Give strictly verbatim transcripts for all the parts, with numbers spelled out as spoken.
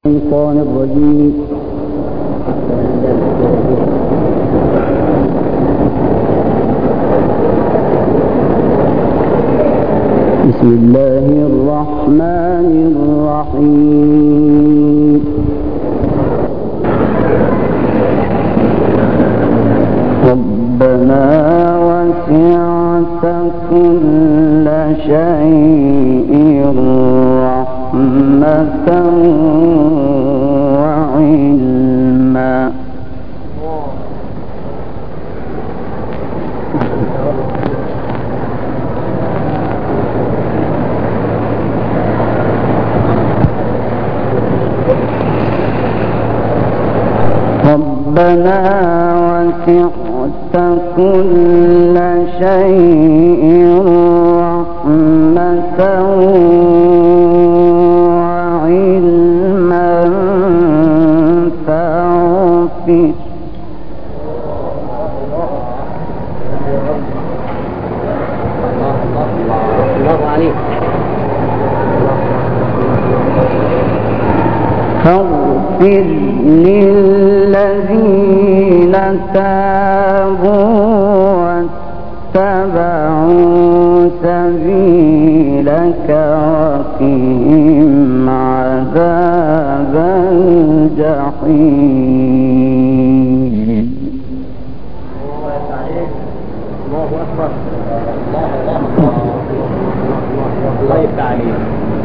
الشيطان الرجيم. بسم الله الرحمن الرحيم. ربنا وسعت كل شيء رحمة وعلما. ربنا وسعت كل شيء رحمة وعلما فاغفر فاغفر للذين تابوا واتبعوا سبيلك وقهم عذاب الجحيم. الله أكبر. الله الله الله يفتح عليك.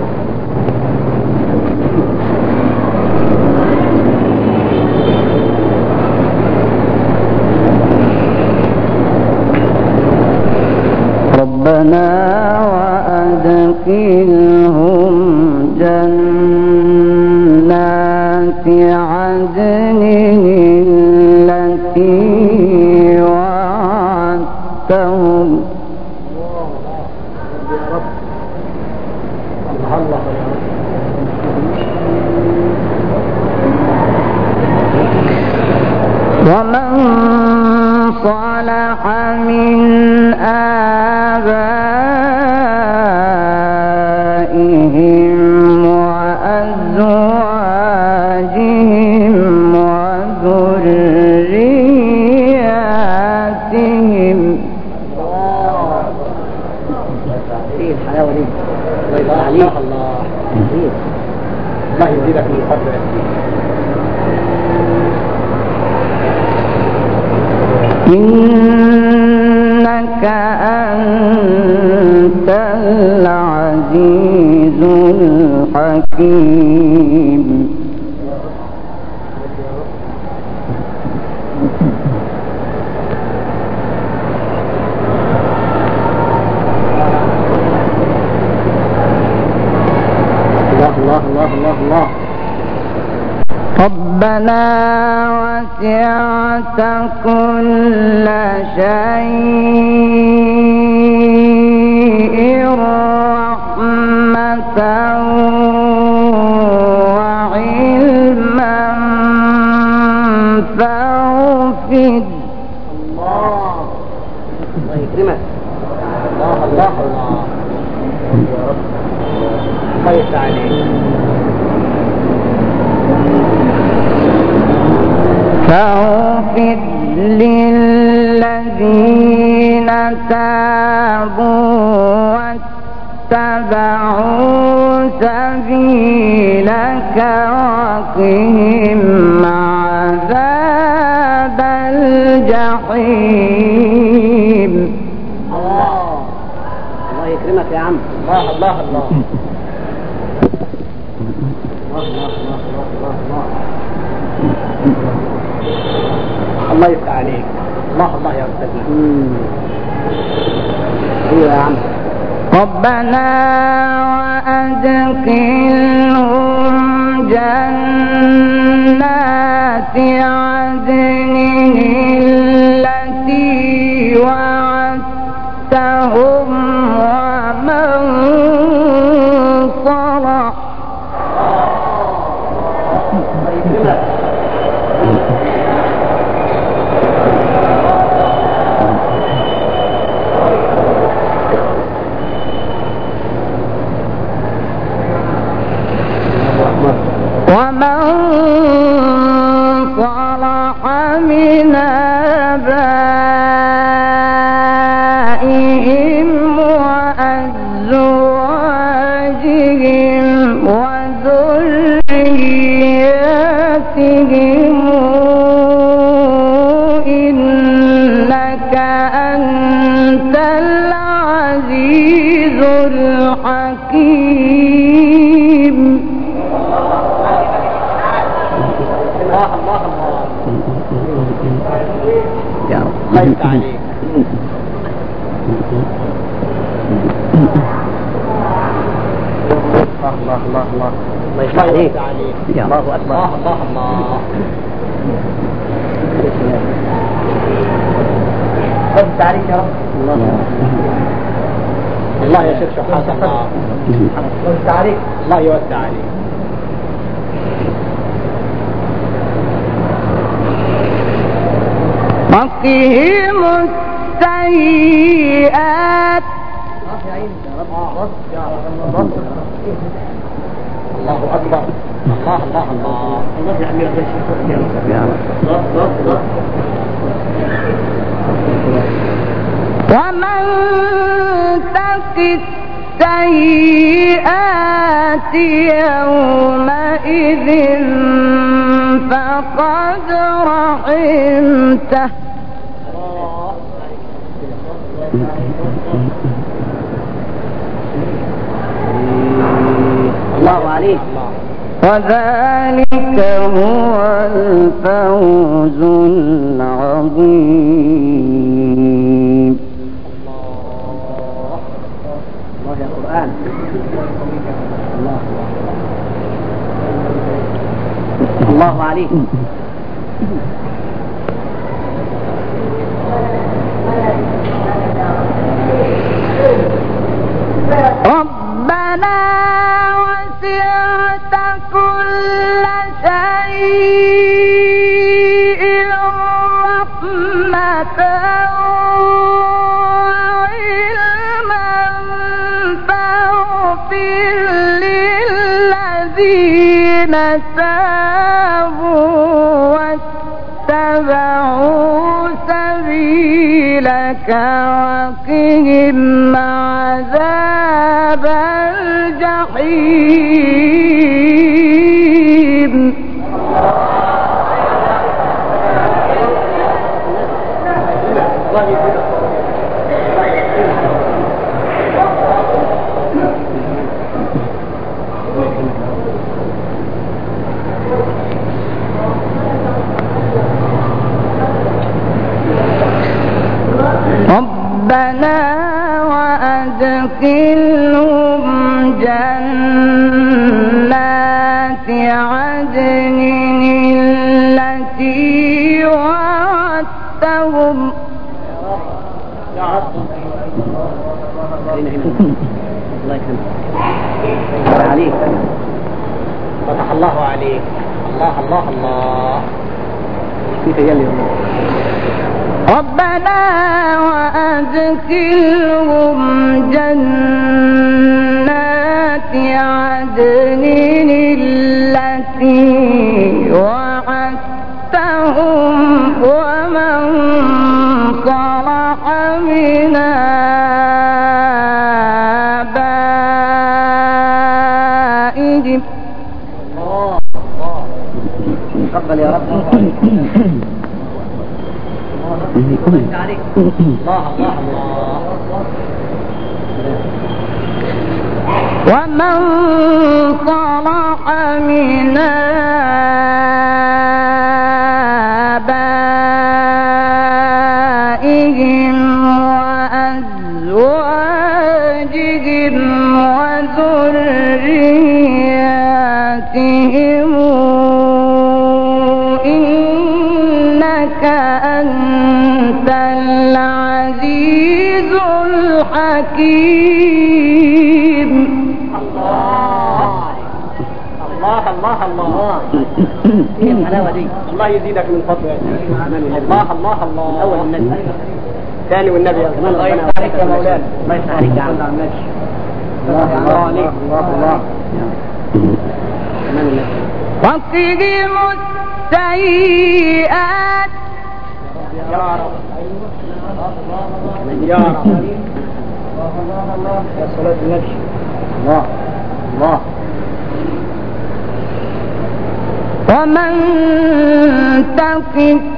ربنا وأدخلهم جنات عدن التي وعدتهم. ومن صلح من آبائهم وأزواجهم وذرياتهم. ايه الحلاوة دي؟ الله عليك. الله الله يزيدك من فضله. إنك أنت العزيز الحكيم. الله الله الله الله الله. ربنا وسعت كل شيء رحمة وعلما فاغفر. الله الله يكرمك. الله الله الله. يا رب الله يفتح عليك. فاغفر للذين تابوا واتبعوا سبيلك وقهم عذاب الجحيم. الله الله يكرمك يا عم. الله الله الله. الله الله الله الله. الله يفتح عليك. الله الله يا أستاذنا. ايوه يا عم. ربنا وأدخلهم جنات عدن التي وعدتهم ومن صلح. الله يكرمك. ومن ومن صلح من آبائهم وأزواجهم وذرياتهم إنك أنت العزيز الحكيم. الله الله الله يا رب. الله يفتح عليك. الله الله الله الله يفتح عليك. الله أكبر. الله الله الله. خذ التعريف يا رب. الله الله يا شيخ شحات. الله خذ التعريف. الله يوسع عليك. وقهم السيئات. الله أكبر. الله الله الله. ومن تق السيئات يومئذ فقد رحمته. الله عليك. وذلك هو الفوز العظيم. الله يا قرآن. الله الله عليك. ربنا وسعت كل شيء رحمة وعلما فاغفر للذين تابوا واتبعوا سبيلك وقهم عذاب الجحيم. ربنا وأدخلهم جنات عدن التي وعدتهم. الله يكرمك. عليك. فتح الله عليك. الله الله الله. في تجلي الله. ربنا وأدخلهم جنات عدن التي وعدتهم ومن صلح من آبائهم. الله الله. تفضل يا رب. الله الله الله. ومن صلح من آبائهم وأزواجهم وذرياتهم إنك أنت العزيز الحكيم. الله الله الله الله. ايه الحلاوه دي؟ الله يزيدك من فضله. الله الله الله. اول النبي ثاني والنبي. الله يفتح عليك يا مولانا. الله يفتح عليك يا عم. الله الله عليك. الله الله. كمان النبي. وقهم السيئات يا رب يا رب يا صلاة النبي الله الله ومن تق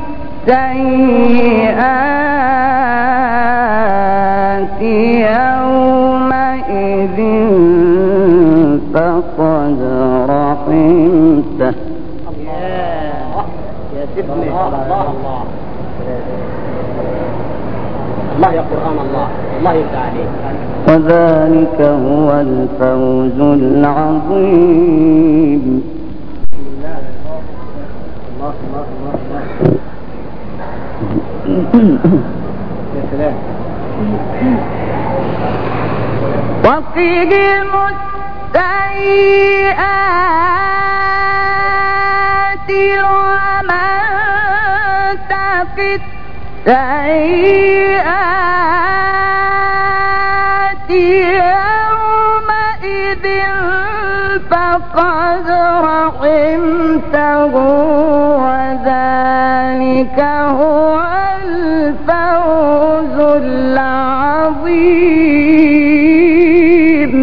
السيئات يومئذ فقد رحمته. يا سيدنا الله الله الله يا قرآن الله الله يفتح عليك. وذلك هو الفوز العظيم. الله الله الله يا سلام. وقهم السيئات ومن تق السيئات يومئذ فقد رحمته وذلك هو الفوز العظيم.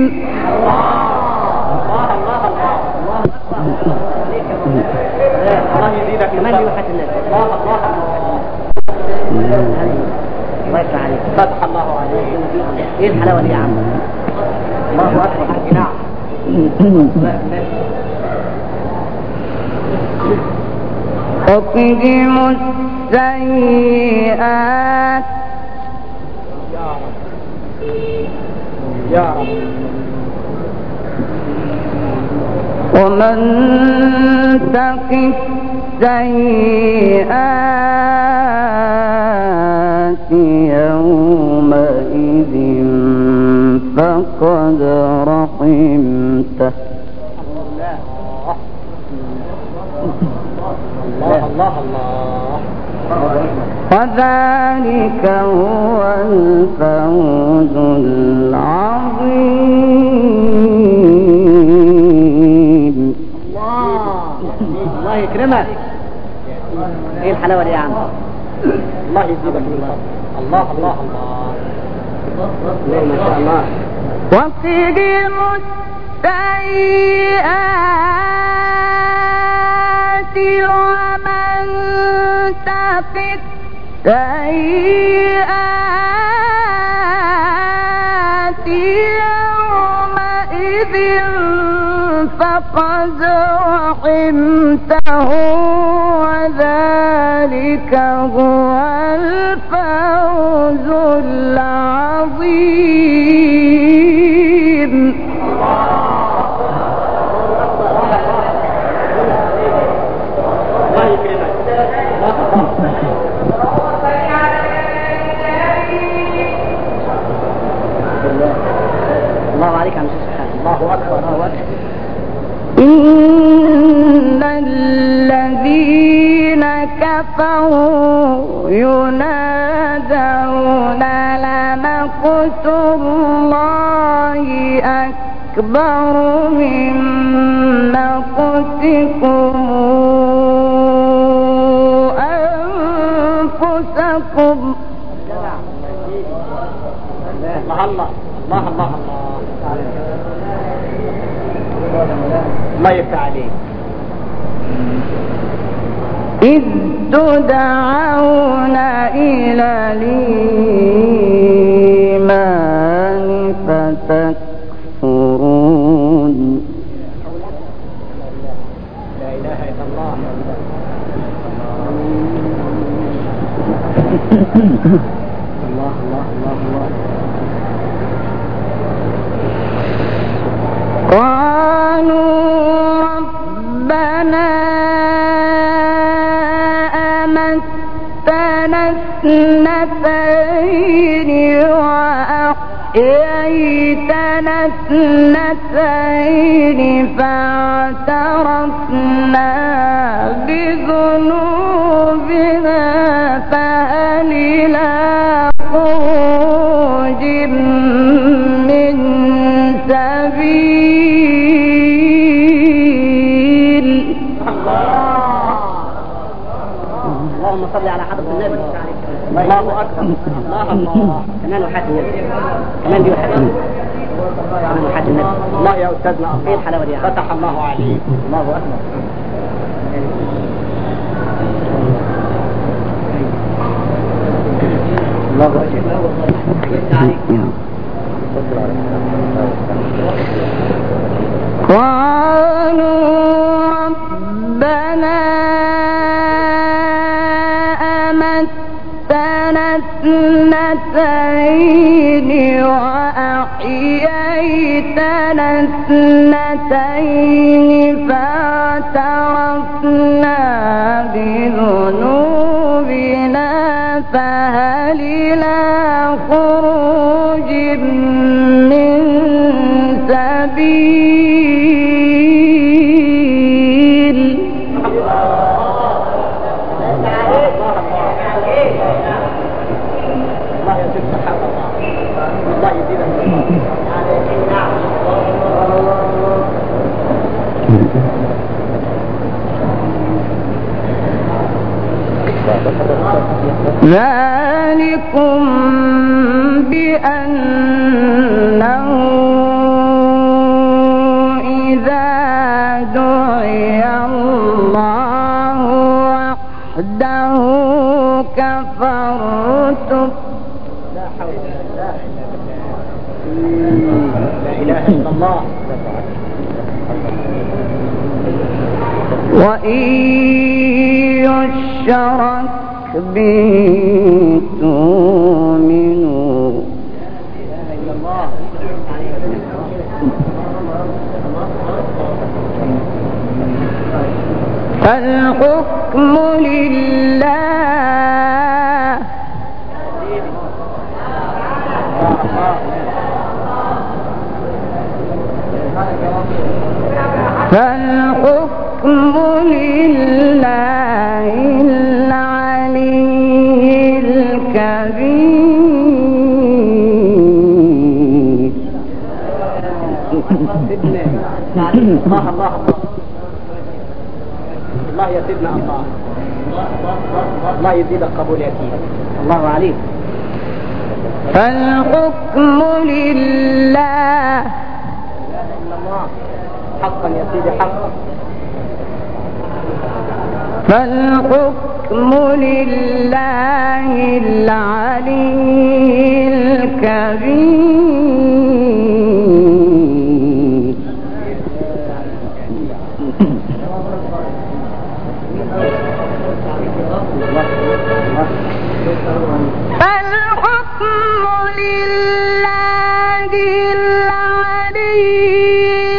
الله يزيدك من لوحة الناس. الله الله الله يفتح عليك. فتح الله عليك. ايه الحلاوة دي يا عم؟ الله اكبر. نعم. وقهم السيئات يا رب يا رب. ومن تق السيئات يومئذ فقد رحمته. الله الله الله. وذلك هو الفوز العظيم. الله يكرمك. ايه الحلاوة دي يا عم؟ الله يزيدك من فضل. الله الله الله. ما شاء الله. وقهم السيئات ومن تق السيئات يومئذ فقد رحمته وذلك هو الفوز العظيم. الله يكرمك. الله عليك يا مسيح. الله أكبر الله أكبر. إن الذين كفروا ينادون لمقت الله أكبر من مقتكم أنفسكم. الله الله الله الله الله يفتح عليك. إذ تدعون إلى الإيمان فتكفرون. لا إله إلا الله. الله الله الله الله. قالوا ربنا أمتنا اثنتين وأحييتنا اثنتين فاعترفنا بذنوبنا فهل إلى خروج من سبيل. صل على حضرة النبي. الله أكبر. الله الله. كمان وحات النبي. كمان دي وحات النبي. كمان وحات النبي. الله يا أستاذنا. إيه الحلاوة دي؟ فتح الله عليك. الله أكبر. الله أكبر. قالوا ربنا أمتنا اثنتين وأحييتنا اثنتين فاعترفنا بذنوبنا فهل إلى خروج من سبيل. الله يزيد صحة الله يزيد ذلكم بأنه إذا دعي الله وحده كفرتم. لا حول ولا إله إلا الله. وإن يشرك به تؤمنوا. فالحكم لله. فالحكم لله العلي الكبير. الله الله الله يا سيدنا الله. الله يزيدك قبول يا سيدي. الله عليك. فالحكم لله. حقا يا سيدي حقا. فالحكم لله العلي الكبير. فالحكم لله العلي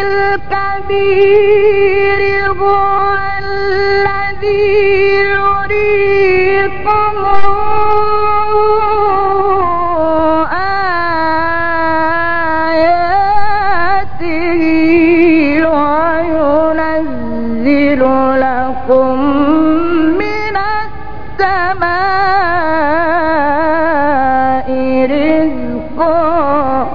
الكبير هو الذي يريكم آياته وينزل لكم من السماء رزقا.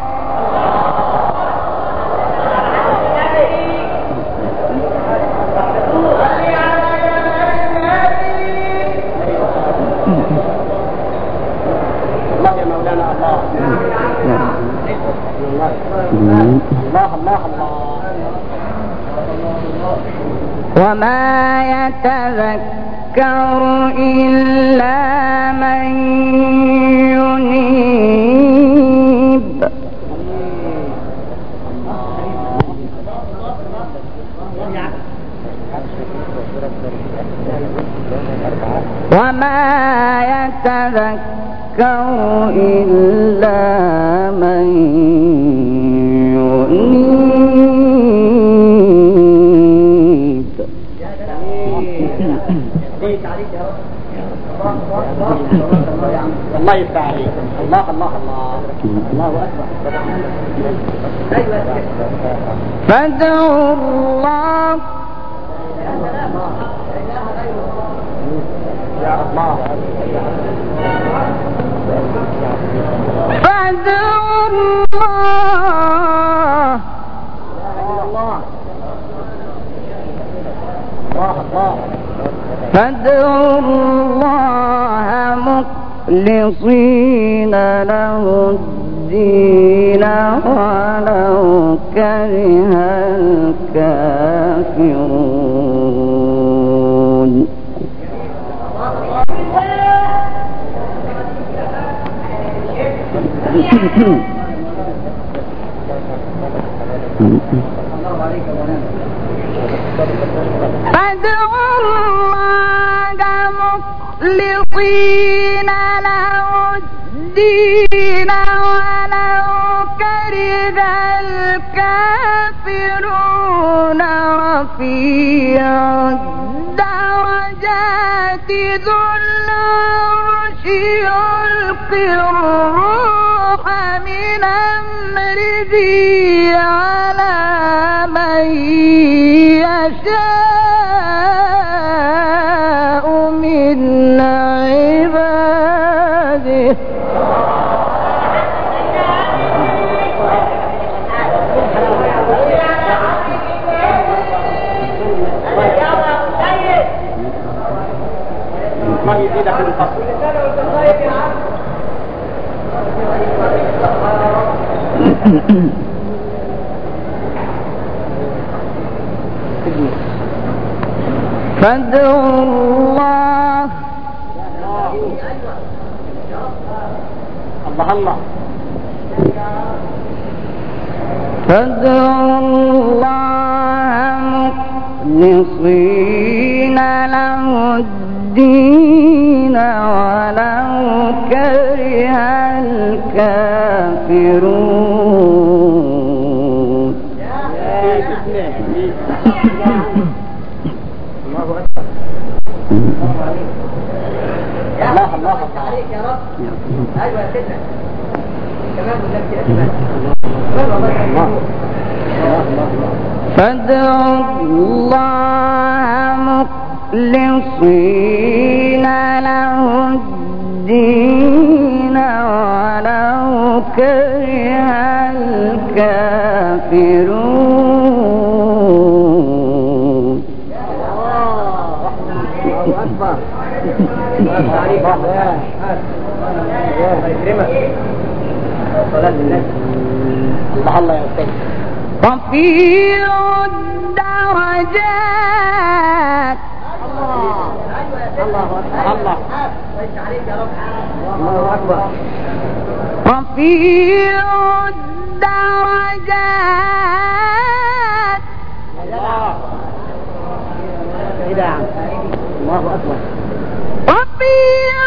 الله الله الله. وما يتذكر إلا من ينيب. وما يتذكر إلا من ينيب. الله يفتح عليك. الله الله الله. الله أكبر. فادعوا الله. يا الله. فادعوا الله. الله الله. فادعوا الله مخلصين له الدين ولو كره الكافرون. فادعوا الله مخلصين له الدين ولو كره الكافرون. رفيع الدرجات ذو العرش يلقي الروح من أمره على من يشاء من عباده. الله يزيدك من فضله. فادعوا الله الله الله فادعوا الله مخلصين له الدين ولو كره الكافرون. الله الله عليك يا رب. ايوه يا سيدنا كمان فادعوا الله مخلصين له الدين ولو كره الكافرون. الله أكبر. الله عليك الله يكرمك. صلاة النبي. الله الله يا أستاذ. رفيع الدرجات. الله الله الله عليك يا رب. الله أكبر. رفيع الدرجات. الله الله أكبر. رفيع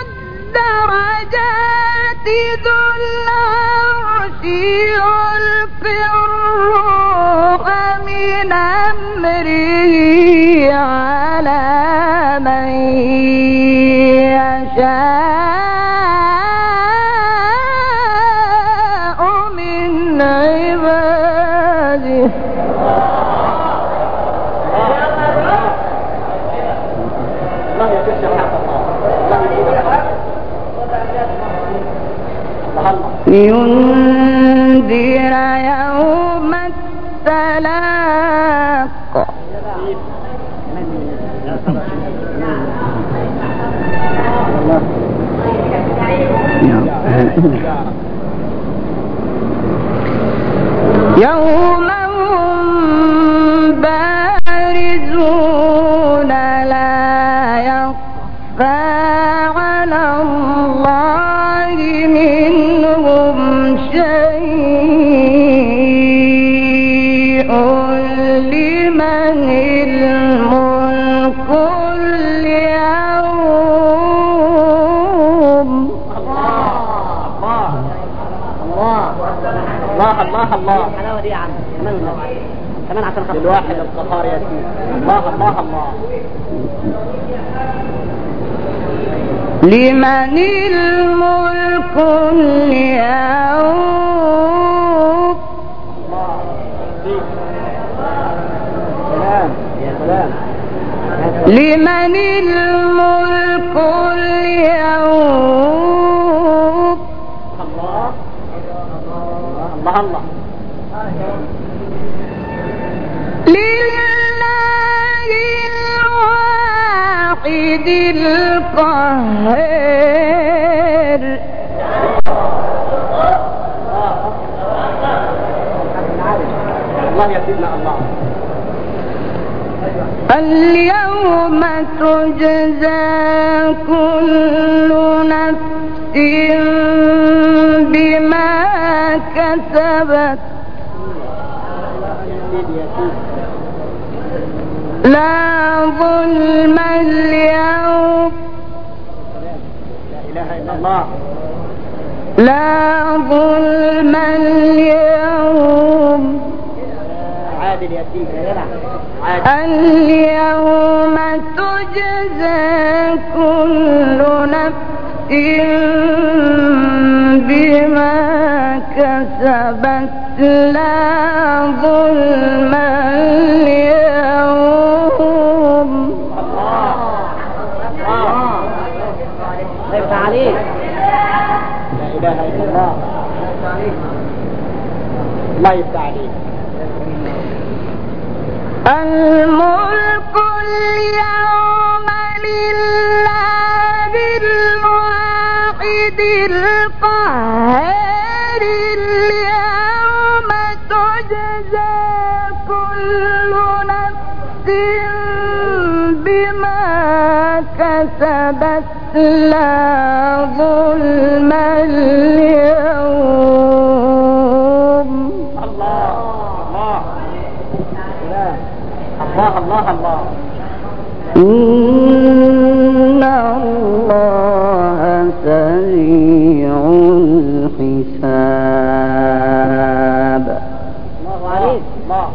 الدرجات ذو العرش يلقي الروح من أمره على من يشاء من عباده. لينذر يوم التلاق. يوم هم بارزون لا يخفى على الله منهم شيء. لمن الملك اليوم. الله الله الله الحلاوة دي يا عم. كمان كمان عشان خاطر الواحد القهار يا سيدي. الله الله الله. لمن الملك اليوم. سلام يا سلام. لمن الملك اليوم. الله الله الله. لله الواحد الواحد القهار. الله يا سيدنا الله. اليوم تجزى كل نفس بما كسبت لا ظلم اليوم. لا إله إلا الله. لا ظلم اليوم. عادل يا سيدي. اليوم تجزى كل نفس بما كسبت لا ظلم اليوم. خير عليك. لا إله إلا الله. الله يفتح عليك. الملك اليوم لله الواحد القهار. اليوم تجزى كل نفس بما كسبت لا ظلم اليوم. الله الله الله. إن الله سريع الحساب. الله عليك. الله.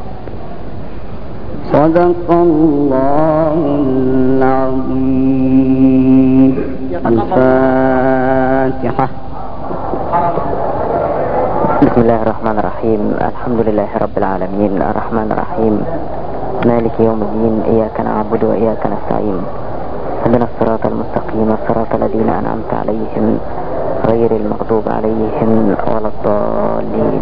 صدق الله العظيم. الفاتحة. بسم الله الرحمن الرحيم. الحمد لله رب العالمين الرحمن الرحيم مالك يوم الدين. إياك نعبد وإياك نستعين. اهدنا الصراط المستقيم صراط الذين أنعمت عليهم غير المغضوب عليهم ولا الضالين.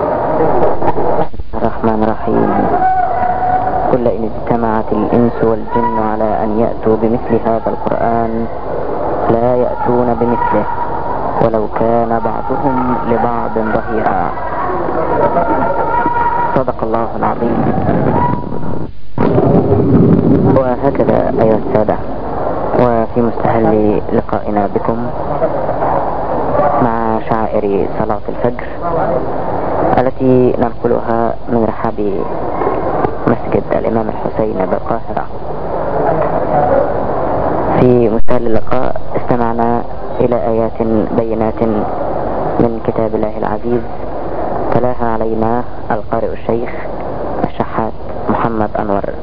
الرحمن الرحيم. قل إن اجتمعت الإنس والجن على أن يأتوا بمثل هذا القرآن لا يأتون بمثله ولو كان بعضهم لبعض ظهيرا. صدق الله العظيم. وهكذا أيها السادة، وفي مستهل لقائنا بكم مع شعائر صلاة الفجر التي ننقلها من رحاب مسجد الإمام الحسين بالقاهرة، في مستهل اللقاء استمعنا إلى آيات بينات من كتاب الله العزيز تلاها علينا القارئ الشيخ الشحات محمد أنور